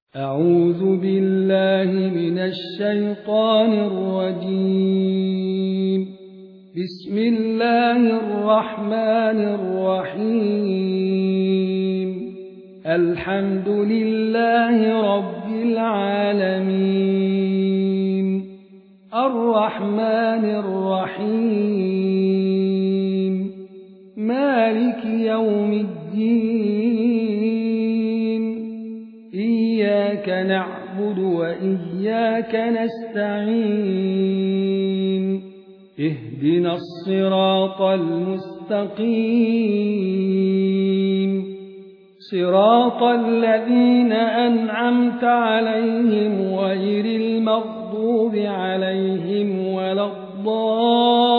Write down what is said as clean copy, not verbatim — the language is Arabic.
أعوذ بالله من الشيطان الرجيم. بسم الله الرحمن الرحيم. الحمد لله رب العالمين. الرحمن الرحيم. مالك يوم الدين. إياك نعبد وإياك نستعين. اهدنا الصراط المستقيم، صراط الذين أنعمت عليهم غير المغضوب عليهم ولا الضالين.